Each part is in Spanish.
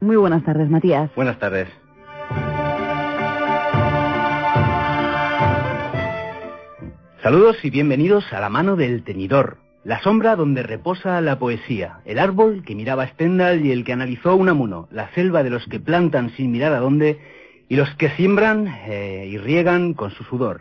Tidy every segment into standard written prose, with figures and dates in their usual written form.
Muy buenas tardes, Matías. Buenas tardes. Saludos y bienvenidos a La mano del teñidor, la sombra donde reposa la poesía, el árbol que miraba Stendhal y el que analizó Unamuno, la selva de los que plantan sin mirar a dónde y los que siembran y riegan con su sudor.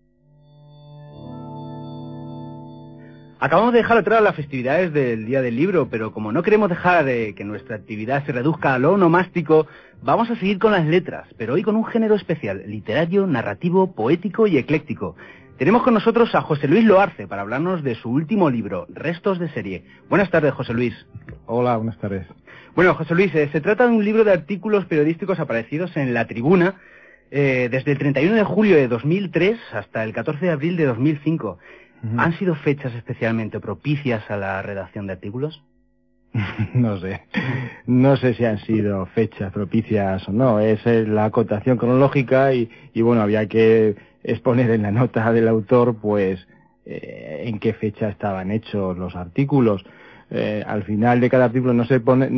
Acabamos de dejar atrás las festividades del Día del Libro, pero como no queremos dejar que nuestra actividad se reduzca a lo onomástico, vamos a seguir con las letras, pero hoy con un género especial, literario, narrativo, poético y ecléctico. Tenemos con nosotros a José Luis Loarce para hablarnos de su último libro, Restos de serie. Buenas tardes, José Luis. Hola, buenas tardes. Bueno, José Luis, se trata de un libro de artículos periodísticos aparecidos en La Tribuna desde el 31 de julio de 2003 hasta el 14 de abril de 2005. ¿Han sido fechas especialmente propicias a la redacción de artículos? No sé si han sido fechas propicias o no. Es la acotación cronológica y bueno, había que exponer en la nota del autor, pues, en qué fecha estaban hechos los artículos. Al final de cada artículo no se pone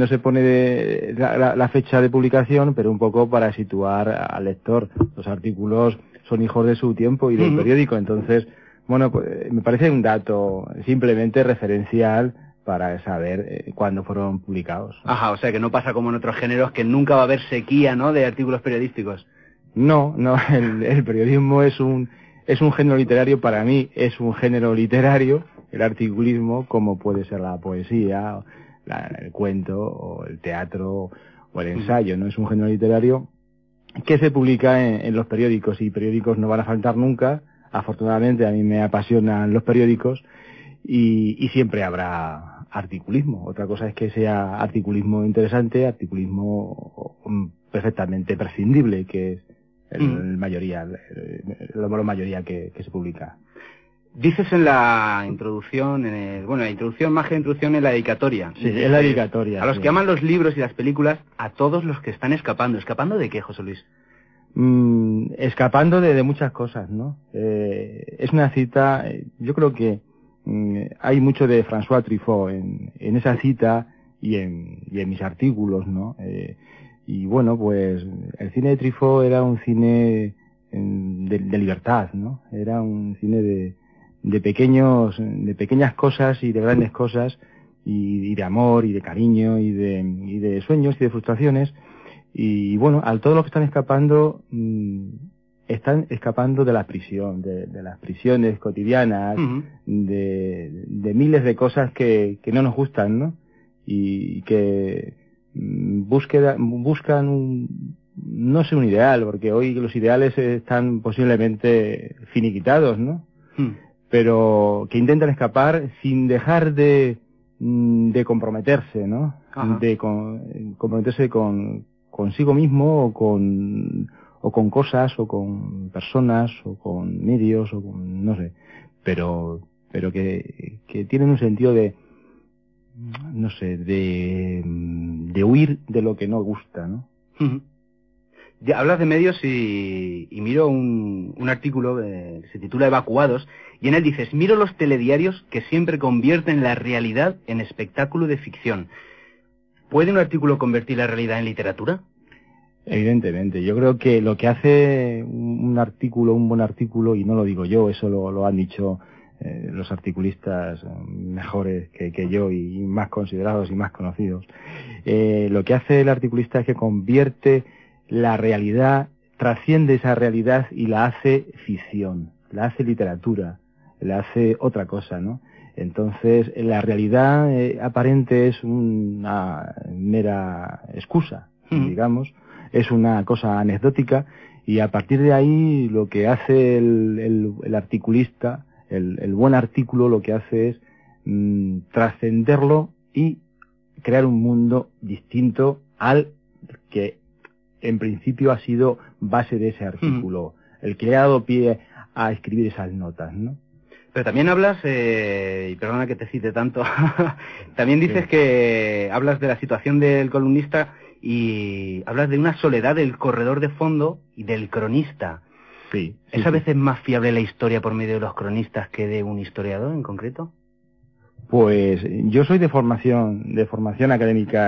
la fecha de publicación, pero un poco para situar al lector. Los artículos son hijos de su tiempo y del periódico, entonces, bueno, pues me parece un dato simplemente referencial para saber cuándo fueron publicados. Ajá, o sea que no pasa como en otros géneros, que nunca va a haber sequía, ¿no?, de artículos periodísticos. No, el periodismo es un género literario. Para mí es un género literario, el articulismo, como puede ser la poesía, el cuento, o el teatro, o el ensayo, ¿no? Es un género literario que se publica en los periódicos, y periódicos no van a faltar nunca. Afortunadamente a mí me apasionan los periódicos y siempre habrá articulismo. Otra cosa es que sea articulismo interesante, articulismo perfectamente prescindible, que es la mayoría que se publica. Dices en la introducción, la introducción más que introducción en la dedicatoria. Sí, es la dedicatoria. A los que aman los libros y las películas, a todos los que están escapando. ¿Escapando de qué, José Luis? Escapando de muchas cosas, ¿no? Es una cita, yo creo que hay mucho de François Truffaut en esa cita y en mis artículos, ¿no? Y bueno, pues el cine de Truffaut era un cine de libertad, ¿no? Era un cine de pequeñas cosas y de grandes cosas, y de amor y de cariño y de sueños y de frustraciones. Y bueno, a todos los que están escapando de la prisión, de las prisiones cotidianas, de miles de cosas que no nos gustan, ¿no? Y que buscan no sé, un ideal, porque hoy los ideales están posiblemente finiquitados, ¿no? Pero que intentan escapar sin dejar de comprometerse, ¿no? De comprometerse consigo mismo, o con cosas, o con personas, o con medios, o con, no sé, pero que tienen un sentido de, no sé, de huir de lo que no gusta, ¿no? Ya hablas de medios y miro un artículo que se titula Evacuados, y en él dices: miro los telediarios que siempre convierten la realidad en espectáculo de ficción. ¿Puede un artículo convertir la realidad en literatura? Evidentemente. Yo creo que lo que hace un buen artículo, y no lo digo yo, eso lo han dicho los articulistas mejores que yo, y más considerados y más conocidos, lo que hace el articulista es que convierte la realidad, trasciende esa realidad y la hace ficción, la hace literatura, la hace otra cosa, ¿no? Entonces, la realidad aparente es una mera excusa, digamos, es una cosa anecdótica, y a partir de ahí lo que hace el articulista, el buen artículo, lo que hace es trascenderlo y crear un mundo distinto al que en principio ha sido base de ese artículo, el que le ha dado pie a escribir esas notas, ¿no? Pero también hablas, y perdona que te cite tanto, también dices que hablas de la situación del columnista y hablas de una soledad del corredor de fondo y del cronista. Sí. ¿Es a veces más fiable la historia por medio de los cronistas que de un historiador en concreto? Pues yo soy de formación académica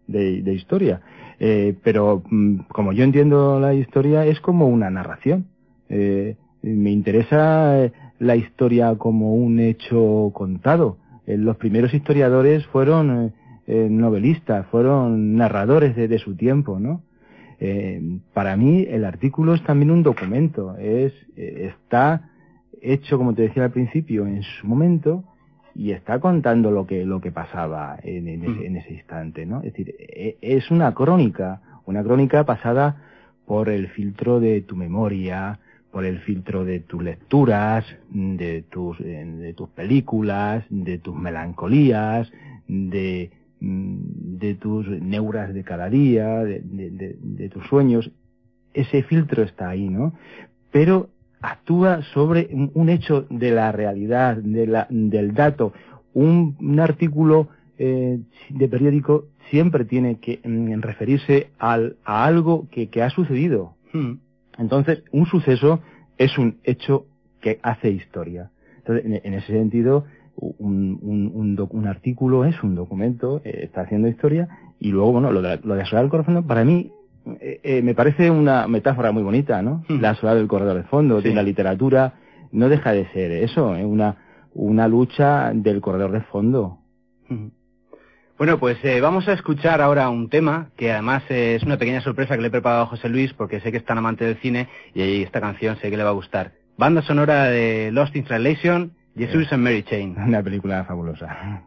de historia. Pero como yo entiendo la historia, es como una narración. Me interesa la historia como un hecho contado. Los primeros historiadores fueron novelistas, fueron narradores de su tiempo, ¿no? Para mí el artículo es también un documento, está hecho, como te decía al principio, en su momento, y está contando lo que pasaba en ese instante, ¿no? Es decir, es una crónica pasada por el filtro de tu memoria, por el filtro de tus lecturas, de tus películas, de tus melancolías, de tus neuras de cada día, de tus sueños. Ese filtro está ahí, ¿no? Pero actúa sobre un hecho de la realidad, del dato. Un artículo de periódico siempre tiene que referirse a algo que ha sucedido. Entonces, un suceso es un hecho que hace historia. Entonces, en ese sentido, un artículo es un documento, está haciendo historia, y luego, bueno, lo de asolar el corredor de fondo, para mí, me parece una metáfora muy bonita, ¿no? La asolar del corredor de fondo, sí. De la literatura, no deja de ser eso, una lucha del corredor de fondo. Bueno, pues vamos a escuchar ahora un tema que además es una pequeña sorpresa que le he preparado a José Luis porque sé que es tan amante del cine y esta canción sé que le va a gustar. Banda sonora de Lost in Translation, Jesus and Mary Chain. Una película fabulosa.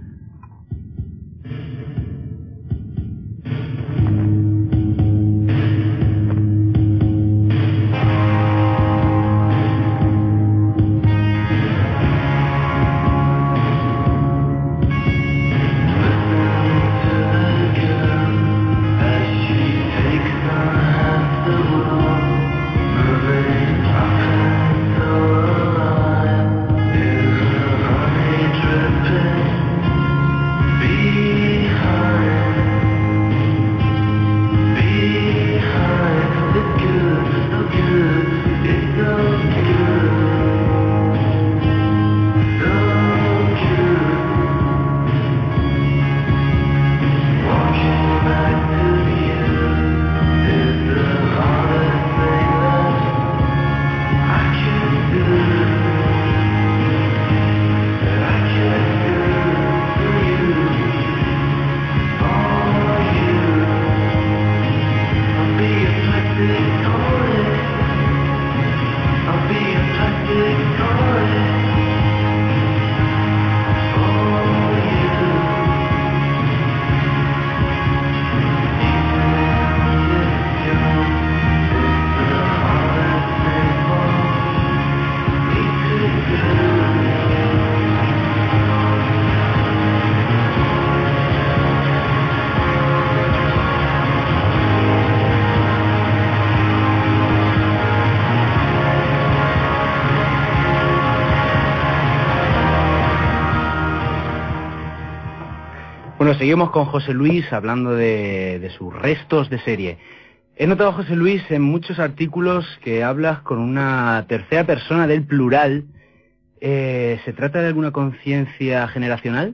Bueno, seguimos con José Luis hablando de sus restos de serie. He notado, José Luis, en muchos artículos que hablas con una tercera persona del plural. ¿Se trata de alguna conciencia generacional?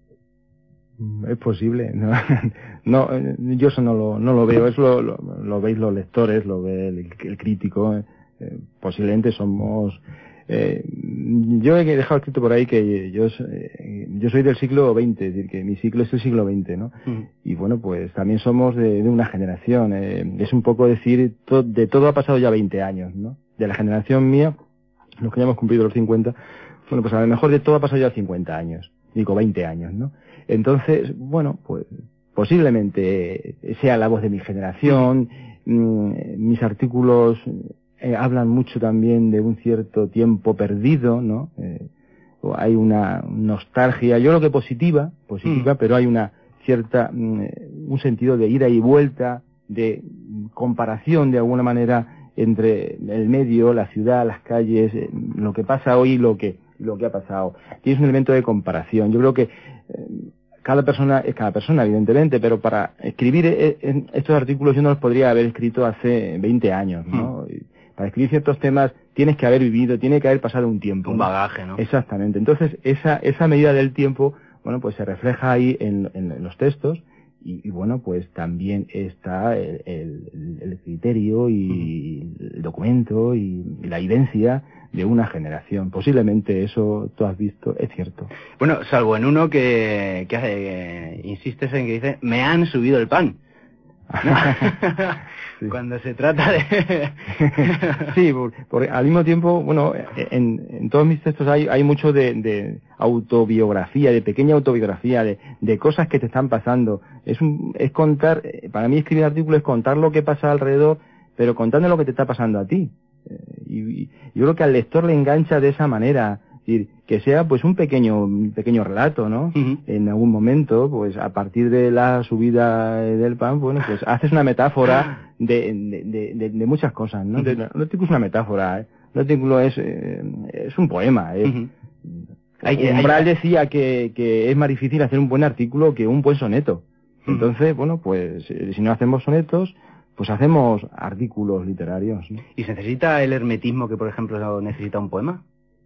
Es posible, no, yo eso no lo veo, eso lo veis los lectores, lo ve el crítico, posiblemente somos... yo he dejado escrito por ahí que yo soy del siglo XX, es decir, que mi ciclo es el siglo XX, ¿no? Y bueno, pues también somos de una generación, es un poco decir, de todo ha pasado ya 20 años, ¿no? De la generación mía, los que ya hemos cumplido los 50, bueno, pues a lo mejor de todo ha pasado ya 50 años, digo 20 años, ¿no? Entonces, bueno, pues posiblemente sea la voz de mi generación, mis artículos hablan mucho también de un cierto tiempo perdido, ¿no? Hay una nostalgia, yo creo que positiva, pero hay una cierta, un sentido de ida y vuelta, de comparación de alguna manera entre el medio, la ciudad, las calles, lo que pasa hoy y lo que ha pasado. Tienes un elemento de comparación. Yo creo que cada persona es cada persona, evidentemente, pero para escribir estos artículos yo no los podría haber escrito hace 20 años, ¿no? Para escribir ciertos temas tienes que haber vivido, tiene que haber pasado un tiempo. Un bagaje, ¿no? Exactamente. Entonces, esa medida del tiempo, bueno, pues se refleja ahí en los textos y bueno, pues también está el criterio y el documento y la vivencia de una generación. Posiblemente eso tú has visto, es cierto. Bueno, salvo en uno que insistes en que dice, me han subido el pan. Sí. Cuando se trata de... Sí, porque al mismo tiempo, bueno, en todos mis textos hay mucho de autobiografía, de pequeña autobiografía, de cosas que te están pasando. Es contar, para mí escribir artículos es contar lo que pasa alrededor, pero contando lo que te está pasando a ti. Y yo creo que al lector le engancha de esa manera, es decir, que sea pues un pequeño relato, ¿no? Uh-huh. En algún momento, pues a partir de la subida del pan, bueno, pues haces una metáfora de muchas cosas, ¿no? Uh-huh. No artículo es una metáfora, un artículo es un poema. Uh-huh. Umbral decía que es más difícil hacer un buen artículo que un buen soneto. Uh-huh. Entonces, bueno, pues si no hacemos sonetos, pues hacemos artículos literarios, ¿no? ¿Y se necesita el hermetismo que, por ejemplo, necesita un poema?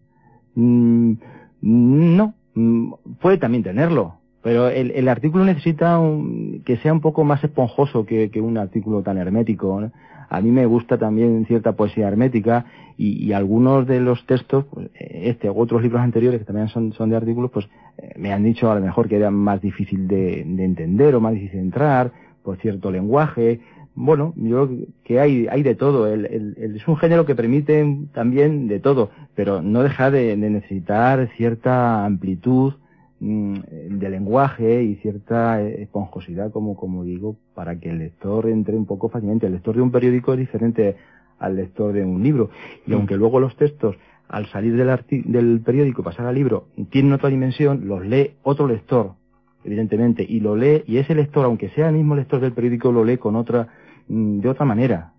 No, puede también tenerlo, pero el artículo necesita que sea un poco más esponjoso que un artículo tan hermético, ¿no? A mí me gusta también cierta poesía hermética y algunos de los textos, pues, u otros libros anteriores que también son de artículos, pues me han dicho a lo mejor que era más difícil de entender o más difícil de entrar por cierto lenguaje. Bueno, yo creo que hay de todo. Es un género que permite también de todo, pero no deja de necesitar cierta amplitud de lenguaje y cierta esponjosidad, como digo, para que el lector entre un poco fácilmente. El lector de un periódico es diferente al lector de un libro, y aunque luego los textos, al salir del periódico, pasar al libro, tienen otra dimensión, los lee otro lector, evidentemente, y lo lee, y ese lector, aunque sea el mismo lector del periódico, lo lee de otra manera.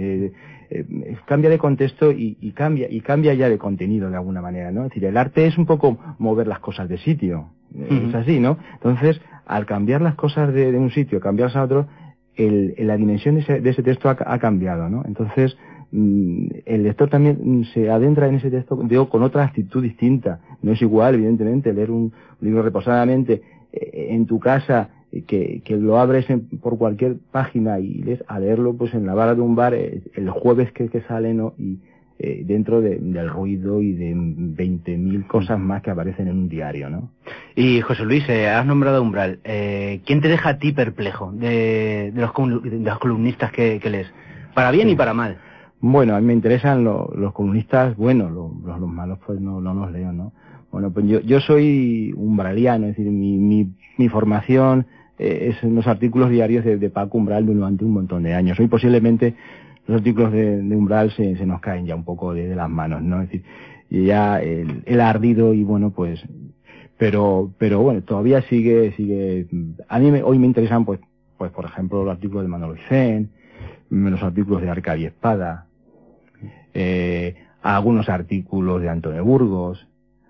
Cambia de contexto y cambia ya de contenido de alguna manera, ¿no? Es decir, el arte es un poco mover las cosas de sitio. Uh-huh. Es así, ¿no? Entonces, al cambiar las cosas de un sitio, cambiarlas a otro, la dimensión de ese texto ha cambiado, ¿no? Entonces, el lector también se adentra en ese texto con otra actitud distinta. No es igual, evidentemente, leer un libro reposadamente en tu casa, que lo abres por cualquier página y lees, a leerlo pues en la barra de un bar el jueves que sale, ¿no? Y dentro del ruido y de 20.000 cosas más que aparecen en un diario, ¿no? Y José Luis, has nombrado Umbral. ¿Quién te deja a ti perplejo de los columnistas que lees? Para bien y para mal. Bueno, a mí me interesan los columnistas buenos, los malos pues no los leo, ¿no? Bueno, pues yo soy umbraliano, es decir, mi formación es en los artículos diarios de Paco Umbral durante un montón de años. Hoy posiblemente los artículos de Umbral se nos caen ya un poco de las manos, ¿no? Es decir, ya el ardido y bueno, pues, pero bueno, todavía sigue. A mí hoy me interesan pues por ejemplo los artículos de Manolo Icén, los artículos de Arcadio Espada, algunos artículos de Antonio Burgos,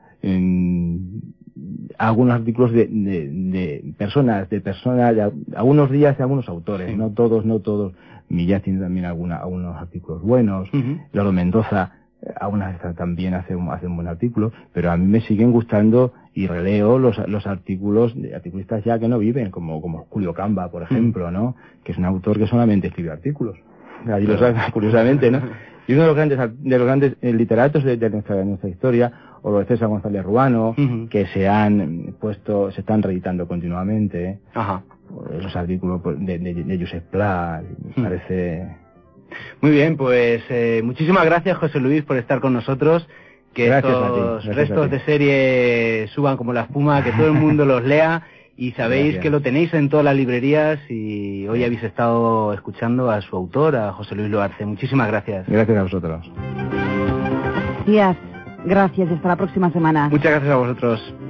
algunos artículos de personas, algunos días de algunos autores, sí. No todos. Millás tiene también algunos artículos buenos, uh-huh. Lolo Mendoza, algunas veces también hace un buen artículo, pero a mí me siguen gustando y releo los artículos de articulistas ya que no viven, como Julio Camba, por ejemplo, ¿no? Que es un autor que solamente escribe artículos. Ahí lo sabes, curiosamente, ¿no? Y uno de los grandes literatos de nuestra historia, o lo de César González Ruano, uh-huh. Que se están reeditando continuamente, ajá. Los artículos de Josep Pla, me parece... Muy bien, pues muchísimas gracias, José Luis, por estar con nosotros. Que estos restos de serie suban como la espuma, que todo el mundo los lea, y sabéis que lo tenéis en todas las librerías, y hoy habéis estado escuchando a su autor, a José Luis Loarce. Muchísimas gracias. Gracias a vosotros. Gracias y hasta la próxima semana. Muchas gracias a vosotros.